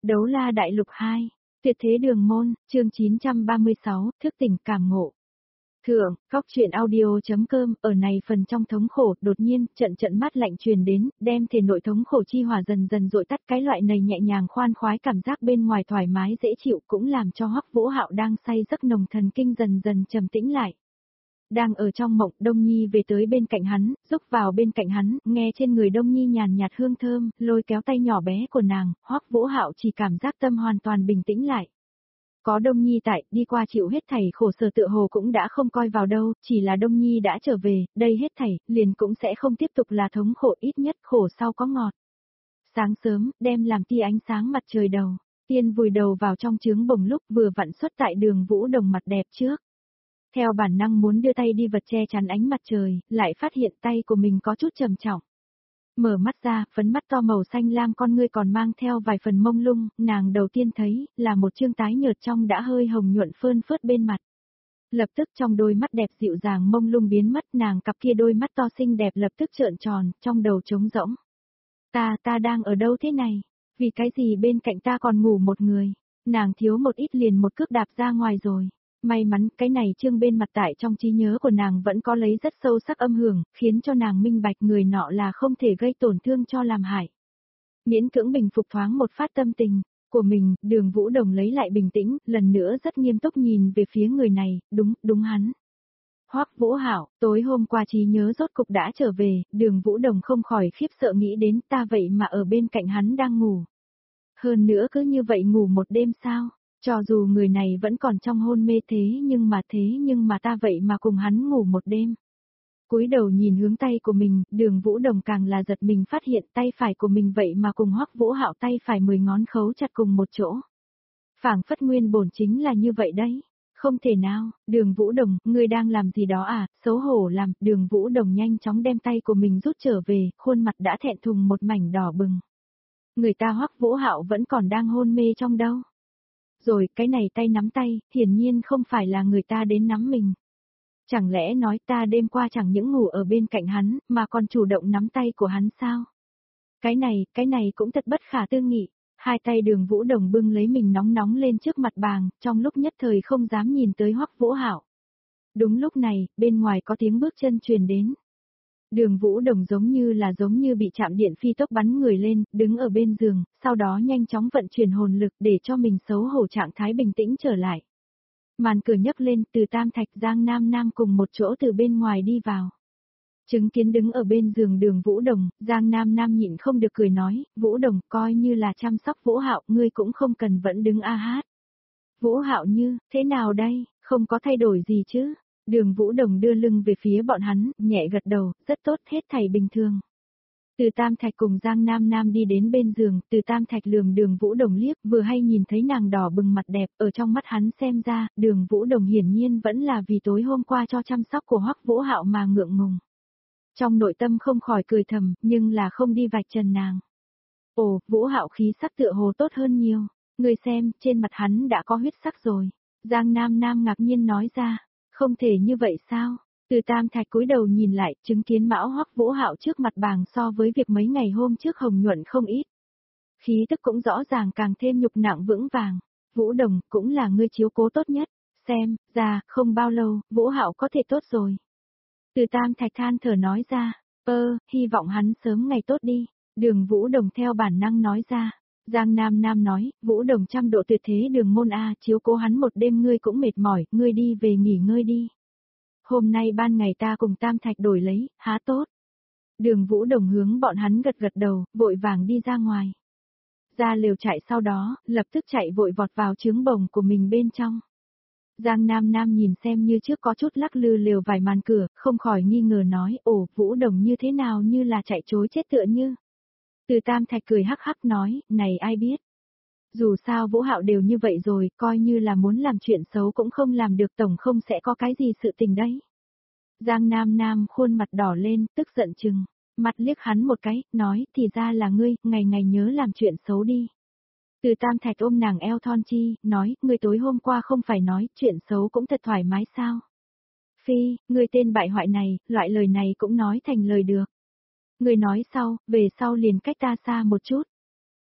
Đấu la đại lục 2, tuyệt thế đường môn, chương 936, thức tỉnh cảm ngộ. Thượng, góc truyện audio.com, ở này phần trong thống khổ, đột nhiên, trận mát lạnh truyền đến, đem thể nội thống khổ chi hỏa dần dần dội tắt, cái loại này nhẹ nhàng khoan khoái cảm giác bên ngoài thoải mái dễ chịu cũng làm cho Hoắc Vũ Hạo đang say giấc nồng thần kinh dần dần trầm tĩnh lại. Đang ở trong mộng, Đông Nhi về tới bên cạnh hắn, rúc vào bên cạnh hắn, nghe trên người Đông Nhi nhàn nhạt hương thơm, lôi kéo tay nhỏ bé của nàng, Hoắc Vũ Hạo chỉ cảm giác tâm hoàn toàn bình tĩnh lại. Có Đông Nhi tại, đi qua chịu hết thảy khổ sở tựa hồ cũng đã không coi vào đâu, chỉ là Đông Nhi đã trở về, đây hết thảy, liền cũng sẽ không tiếp tục là thống khổ, ít nhất khổ sau có ngọt. Sáng sớm, đem làm tia ánh sáng mặt trời đầu, tiên vùi đầu vào trong trướng bồng lúc vừa vặn xuất tại Đường Vũ Đồng mặt đẹp trước. Theo bản năng muốn đưa tay đi vật che chắn ánh mặt trời, lại phát hiện tay của mình có chút trầm trọng. Mở mắt ra, phấn mắt to màu xanh lam con ngươi còn mang theo vài phần mông lung, nàng đầu tiên thấy, là một trương tái nhợt trong đã hơi hồng nhuận phơn phớt bên mặt. Lập tức trong đôi mắt đẹp dịu dàng mông lung biến mất, nàng cặp kia đôi mắt to xinh đẹp lập tức trợn tròn, trong đầu trống rỗng. Ta đang ở đâu thế này? Vì cái gì bên cạnh ta còn ngủ một người? Nàng thiếu một ít liền một cước đạp ra ngoài rồi. May mắn, cái này trương bên mặt tại trong trí nhớ của nàng vẫn có lấy rất sâu sắc âm hưởng, khiến cho nàng minh bạch người nọ là không thể gây tổn thương cho làm hại. Miễn cưỡng bình phục thoáng một phát tâm tình của mình, Đường Vũ Đồng lấy lại bình tĩnh, lần nữa rất nghiêm túc nhìn về phía người này, đúng hắn. Hoắc Vũ Hạo, tối hôm qua trí nhớ rốt cục đã trở về, Đường Vũ Đồng không khỏi khiếp sợ nghĩ đến ta vậy mà ở bên cạnh hắn đang ngủ. Hơn nữa cứ như vậy ngủ một đêm sao? Cho dù người này vẫn còn trong hôn mê thế nhưng mà ta vậy mà cùng hắn ngủ một đêm. Cúi đầu nhìn hướng tay của mình, Đường Vũ Đồng càng là giật mình phát hiện tay phải của mình vậy mà cùng Hoắc Vũ Hạo tay phải 10 ngón khấu chặt cùng một chỗ. Phảng phất nguyên bổn chính là như vậy đấy. Không thể nào, Đường Vũ Đồng, ngươi đang làm gì đó à, xấu hổ làm, Đường Vũ Đồng nhanh chóng đem tay của mình rút trở về, khuôn mặt đã thẹn thùng một mảnh đỏ bừng. Người ta Hoắc Vũ Hạo vẫn còn đang hôn mê trong đâu. Rồi, cái này tay nắm tay, hiển nhiên không phải là người ta đến nắm mình. Chẳng lẽ nói ta đêm qua chẳng những ngủ ở bên cạnh hắn, mà còn chủ động nắm tay của hắn sao? Cái này cũng thật bất khả tư nghị. Hai tay Đường Vũ Đồng bưng lấy mình nóng lên trước mặt bàng, trong lúc nhất thời không dám nhìn tới Hoắc Vũ Hạo. Đúng lúc này, bên ngoài có tiếng bước chân truyền đến. Đường Vũ Đồng giống như bị chạm điện phi tốc bắn người lên, đứng ở bên giường, sau đó nhanh chóng vận chuyển hồn lực để cho mình xấu hổ trạng thái bình tĩnh trở lại. Màn cửa nhấc lên, từ Tam Thạch Giang Nam cùng một chỗ từ bên ngoài đi vào. Chứng kiến đứng ở bên giường Đường Vũ Đồng, Giang Nam nhịn không được cười nói, Vũ Đồng coi như là chăm sóc Vũ Hạo, ngươi cũng không cần vẫn đứng a hát. Vũ Hạo như, thế nào đây, không có thay đổi gì chứ? Đường Vũ Đồng đưa lưng về phía bọn hắn, nhẹ gật đầu, rất tốt, hết thảy bình thường. Từ Tam Thạch cùng Giang Nam đi đến bên giường, Từ Tam Thạch lườm Đường Vũ Đồng liếc, vừa hay nhìn thấy nàng đỏ bừng mặt đẹp, ở trong mắt hắn xem ra, Đường Vũ Đồng hiển nhiên vẫn là vì tối hôm qua cho chăm sóc của Hoắc Vũ Hạo mà ngượng ngùng. Trong nội tâm không khỏi cười thầm, nhưng là không đi vạch trần nàng. Ồ, Vũ Hạo khí sắc tựa hồ tốt hơn nhiều, người xem, trên mặt hắn đã có huyết sắc rồi. Giang Nam ngạc nhiên nói ra. Không thể như vậy sao? Từ Tam Thạch cúi đầu nhìn lại, chứng kiến Mão Hoắc Vũ Hạo trước mặt bàng so với việc mấy ngày hôm trước hồng nhuận không ít. Khí tức cũng rõ ràng càng thêm nhục nặng vững vàng. Vũ Đồng, cũng là ngươi chiếu cố tốt nhất. Xem, ra, không bao lâu, Vũ Hạo có thể tốt rồi. Từ Tam Thạch than thở nói ra, hy vọng hắn sớm ngày tốt đi. Đường Vũ Đồng theo bản năng nói ra. Giang Nam nói, Vũ Đồng trăm độ tuyệt thế đường môn A, chiếu cố hắn một đêm ngươi cũng mệt mỏi, ngươi đi về nghỉ ngơi đi. Hôm nay ban ngày ta cùng Tam Thạch đổi lấy, há tốt. Đường Vũ Đồng hướng bọn hắn gật đầu, vội vàng đi ra ngoài. Ra lều chạy sau đó, lập tức chạy vội vọt vào trướng bồng của mình bên trong. Giang Nam nhìn xem như trước có chút lắc lư lều vài màn cửa, không khỏi nghi ngờ nói, Vũ Đồng như thế nào như là chạy trối chết tựa như. Từ Tam Thạch cười hắc hắc nói, này ai biết. Dù sao Vũ Hạo đều như vậy rồi, coi như là muốn làm chuyện xấu cũng không làm được, tổng không sẽ có cái gì sự tình đấy. Giang Nam khuôn mặt đỏ lên, tức giận chừng, mặt liếc hắn một cái, nói, thì ra là ngươi, ngày ngày nhớ làm chuyện xấu đi. Từ Tam Thạch ôm nàng eo thon chi, nói, ngươi tối hôm qua không phải nói, chuyện xấu cũng thật thoải mái sao. Phi, ngươi tên bại hoại này, loại lời này cũng nói thành lời được. Ngươi nói sau, về sau liền cách ta xa một chút.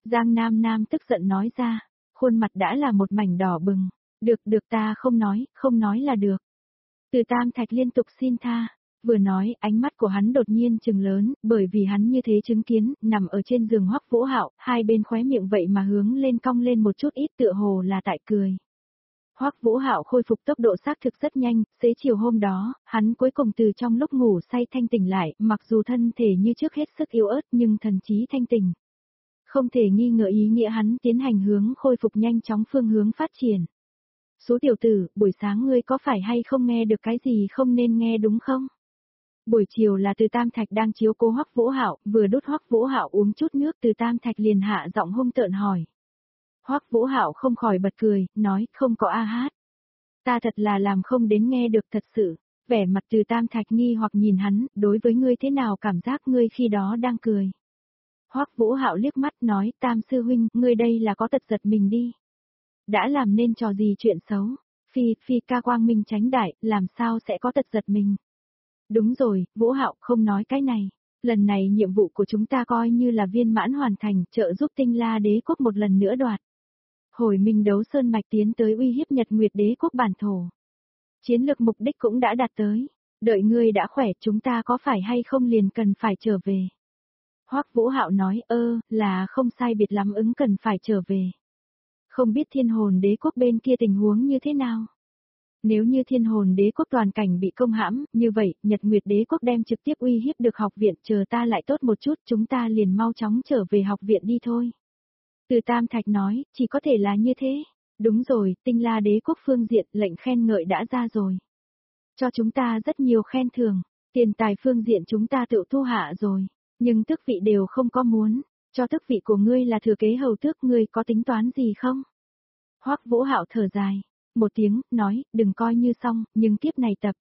Giang Nam Nam tức giận nói ra, khuôn mặt đã là một mảnh đỏ bừng. Được ta không nói là được. Từ Tam Thạch liên tục xin tha. Vừa nói, ánh mắt của hắn đột nhiên trừng lớn, bởi vì hắn như thế chứng kiến, nằm ở trên giường Hoắc Vũ Hạo, hai bên khóe miệng vậy mà hướng lên cong lên một chút ít tựa hồ là tại cười. Hoắc Vũ Hạo khôi phục tốc độ xác thực rất nhanh, xế chiều hôm đó, hắn cuối cùng từ trong lúc ngủ say thanh tỉnh lại, mặc dù thân thể như trước hết sức yếu ớt nhưng thần trí thanh tỉnh. Không thể nghi ngờ ý nghĩa hắn tiến hành hướng khôi phục nhanh chóng phương hướng phát triển. Số tiểu tử, buổi sáng ngươi có phải hay không nghe được cái gì không nên nghe đúng không? Buổi chiều là Từ Tam Thạch đang chiếu cố Hoắc Vũ Hạo, vừa đút Hoắc Vũ Hạo uống chút nước Từ Tam Thạch liền hạ giọng hung tợn hỏi. Hoắc Vũ Hạo không khỏi bật cười, nói không có a hát. Ta thật là làm không đến nghe được thật sự, vẻ mặt Từ Tam Thạch nghi hoặc nhìn hắn, đối với ngươi thế nào cảm giác ngươi khi đó đang cười. Hoắc Vũ Hạo liếc mắt nói Tam sư huynh, ngươi đây là có tật giật mình đi. Đã làm nên trò gì chuyện xấu, phi ca quang minh tránh đại, làm sao sẽ có tật giật mình. Đúng rồi, Vũ Hạo không nói cái này. Lần này nhiệm vụ của chúng ta coi như là viên mãn hoàn thành, trợ giúp Tinh La Đế quốc một lần nữa đoạt. Hồi Minh Đấu Sơn mạch tiến tới uy hiếp Nhật Nguyệt Đế quốc bản thổ. Chiến lược mục đích cũng đã đạt tới. Đợi ngươi đã khỏe chúng ta có phải hay không liền cần phải trở về. Hoắc Vũ Hạo nói là không sai biệt lắm ứng cần phải trở về. Không biết Thiên Hồn Đế quốc bên kia tình huống như thế nào. Nếu như Thiên Hồn Đế quốc toàn cảnh bị công hãm, như vậy, Nhật Nguyệt Đế quốc đem trực tiếp uy hiếp được học viện, chờ ta lại tốt một chút, chúng ta liền mau chóng trở về học viện đi thôi. Từ Tam Thạch nói, chỉ có thể là như thế. Đúng rồi, Tinh La Đế quốc phương diện, lệnh khen ngợi đã ra rồi. Cho chúng ta rất nhiều khen thưởng, tiền tài phương diện chúng ta tự thu hạ rồi, nhưng tước vị đều không có muốn, cho tước vị của ngươi là thừa kế hầu tước, ngươi có tính toán gì không? Hoắc Vũ Hạo thở dài. Một tiếng, nói, đừng coi như xong, nhưng kiếp này tập.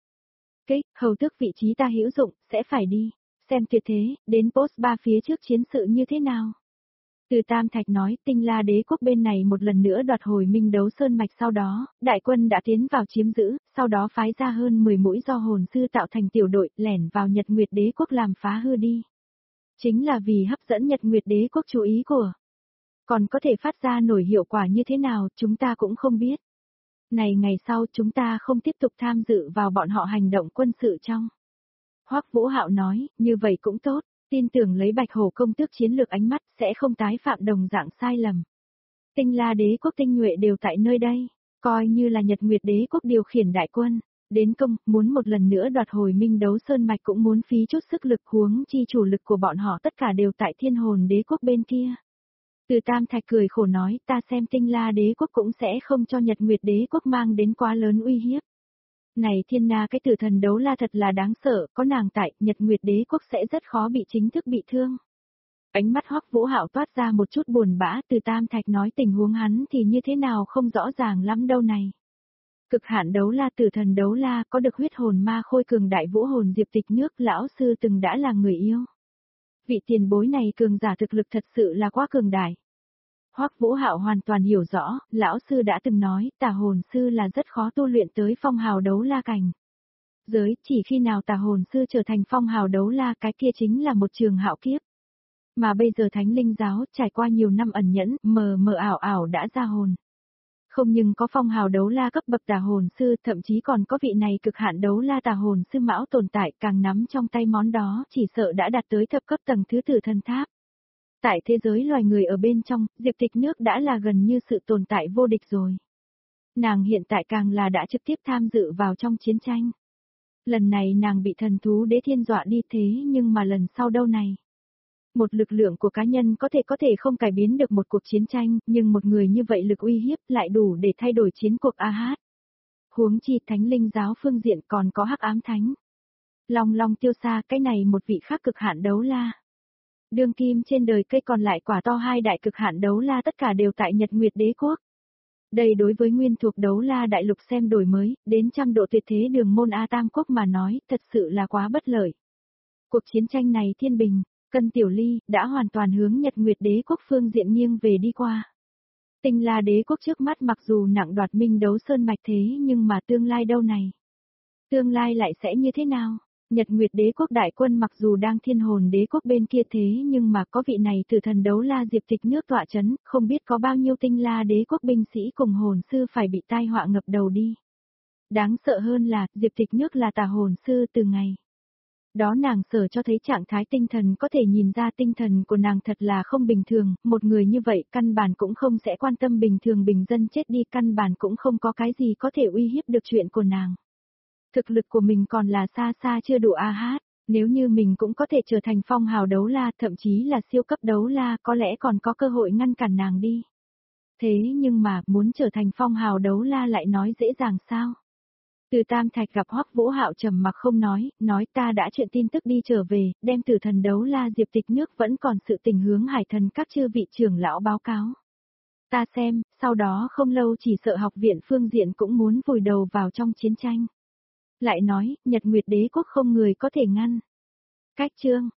Hầu tước vị trí ta hữu dụng, sẽ phải đi. Xem tuyệt thế, đến post 3 phía trước chiến sự như thế nào. Từ Tam Thạch nói, Tinh La Đế quốc bên này một lần nữa đoạt hồi Minh Đấu Sơn mạch sau đó, đại quân đã tiến vào chiếm giữ, sau đó phái ra hơn 10 mũi do hồn sư tạo thành tiểu đội, lẻn vào Nhật Nguyệt Đế quốc làm phá hư đi. Chính là vì hấp dẫn Nhật Nguyệt Đế quốc chú ý của. Còn có thể phát ra nổi hiệu quả như thế nào, chúng ta cũng không biết. Này ngày sau chúng ta không tiếp tục tham dự vào bọn họ hành động quân sự trong. Hoắc Vũ Hạo nói, như vậy cũng tốt, tin tưởng lấy Bạch Hổ công tước chiến lược ánh mắt sẽ không tái phạm đồng dạng sai lầm. Tinh La Đế quốc tinh nhuệ đều tại nơi đây, coi như là Nhật Nguyệt Đế quốc điều khiển đại quân, đến công, muốn một lần nữa đoạt hồi Minh Đấu Sơn mạch cũng muốn phí chút sức lực, huống chi chủ lực của bọn họ tất cả đều tại Thiên Hồn Đế quốc bên kia. Từ Tam Thạch cười khổ nói, ta xem Tinh La Đế quốc cũng sẽ không cho Nhật Nguyệt Đế quốc mang đến quá lớn uy hiếp. Này Thiên Na, cái tử thần đấu la thật là đáng sợ, có nàng tại, Nhật Nguyệt Đế quốc sẽ rất khó bị chính thức bị thương. Ánh mắt Hoắc Vũ Hạo toát ra một chút buồn bã, Từ Tam Thạch nói tình huống hắn thì như thế nào không rõ ràng lắm đâu này. Cực hạn đấu la, tử thần đấu la, có được huyết hồn ma khôi cường đại vũ hồn Diệp Tịch nước, lão sư từng đã là người yêu. Vị tiền bối này cường giả thực lực thật sự là quá cường đại. Hoắc Vũ Hạo hoàn toàn hiểu rõ, lão sư đã từng nói, tà hồn sư là rất khó tu luyện tới phong hào đấu la cảnh. Chỉ khi nào tà hồn sư trở thành phong hào đấu la, cái kia chính là một trường hạo kiếp. Mà bây giờ Thánh Linh giáo trải qua nhiều năm ẩn nhẫn, mờ mờ ảo ảo đã ra hồn. Không nhưng có phong hào đấu la cấp bậc tà hồn sư, thậm chí còn có vị này cực hạn đấu la tà hồn sư mão tồn tại, càng nắm trong tay món đó, chỉ sợ đã đạt tới thập cấp tầng thứ tử thần tháp. Tại thế giới loài người ở bên trong, Diệp Tịch nước đã là gần như sự tồn tại vô địch rồi. Nàng hiện tại càng là đã trực tiếp tham dự vào trong chiến tranh. Lần này nàng bị thần thú đế thiên dọa đi, thế nhưng mà lần sau đâu này. Một lực lượng của cá nhân có thể không cải biến được một cuộc chiến tranh, nhưng một người như vậy lực uy hiếp lại đủ để thay đổi chiến cuộc AH. Huống chi Thánh Linh giáo phương diện còn có Hắc Ám Thánh. Long Long Tiêu Sa, cái này một vị khác cực hạn đấu la. Đương kim trên đời cây còn lại quả to, hai đại cực hạn đấu la tất cả đều tại Nhật Nguyệt Đế quốc. Đây đối với nguyên thuộc đấu la đại lục xem đổi mới, đến trăm độ tuyệt thế đường môn A Tam quốc mà nói, thật sự là quá bất lợi. Cuộc chiến tranh này thiên bình, Cân Tiểu Ly, đã hoàn toàn hướng Nhật Nguyệt Đế quốc phương diện nghiêng về đi qua. Tinh La Đế quốc trước mắt mặc dù nặng đoạt Minh Đấu Sơn mạch thế nhưng mà tương lai đâu này? Tương lai lại sẽ như thế nào? Nhật Nguyệt đế quốc đại quân mặc dù đang Thiên Hồn đế quốc bên kia thế nhưng mà có vị này tử thần đấu la Diệp Tịch Nước tọa chấn, không biết có bao nhiêu tinh la đế quốc binh sĩ cùng hồn sư phải bị tai họa ngập đầu đi. Đáng sợ hơn là, Diệp Tịch Nước là tà hồn sư từ ngày. Đó nàng sở cho thấy trạng thái tinh thần có thể nhìn ra tinh thần của nàng thật là không bình thường, một người như vậy căn bản cũng không sẽ quan tâm bình thường bình dân chết đi, căn bản cũng không có cái gì có thể uy hiếp được chuyện của nàng. Thực lực của mình còn là xa xa chưa đủ a hát, nếu như mình cũng có thể trở thành phong hào đấu la, thậm chí là siêu cấp đấu la, có lẽ còn có cơ hội ngăn cản nàng đi. Thế nhưng mà, muốn trở thành phong hào đấu la lại nói dễ dàng sao? Từ Tam Thạch gặp Hoắc Vũ Hạo trầm mặc không nói ta đã chuyện tin tức đi trở về, đem tử thần đấu la Diệp Tịch Nước vẫn còn sự tình hướng Hải Thần các chư vị trưởng lão báo cáo. Ta xem, sau đó không lâu chỉ sợ học viện phương diện cũng muốn vùi đầu vào trong chiến tranh. Lại nói, Nhật Nguyệt đế quốc không người có thể ngăn. Cách chương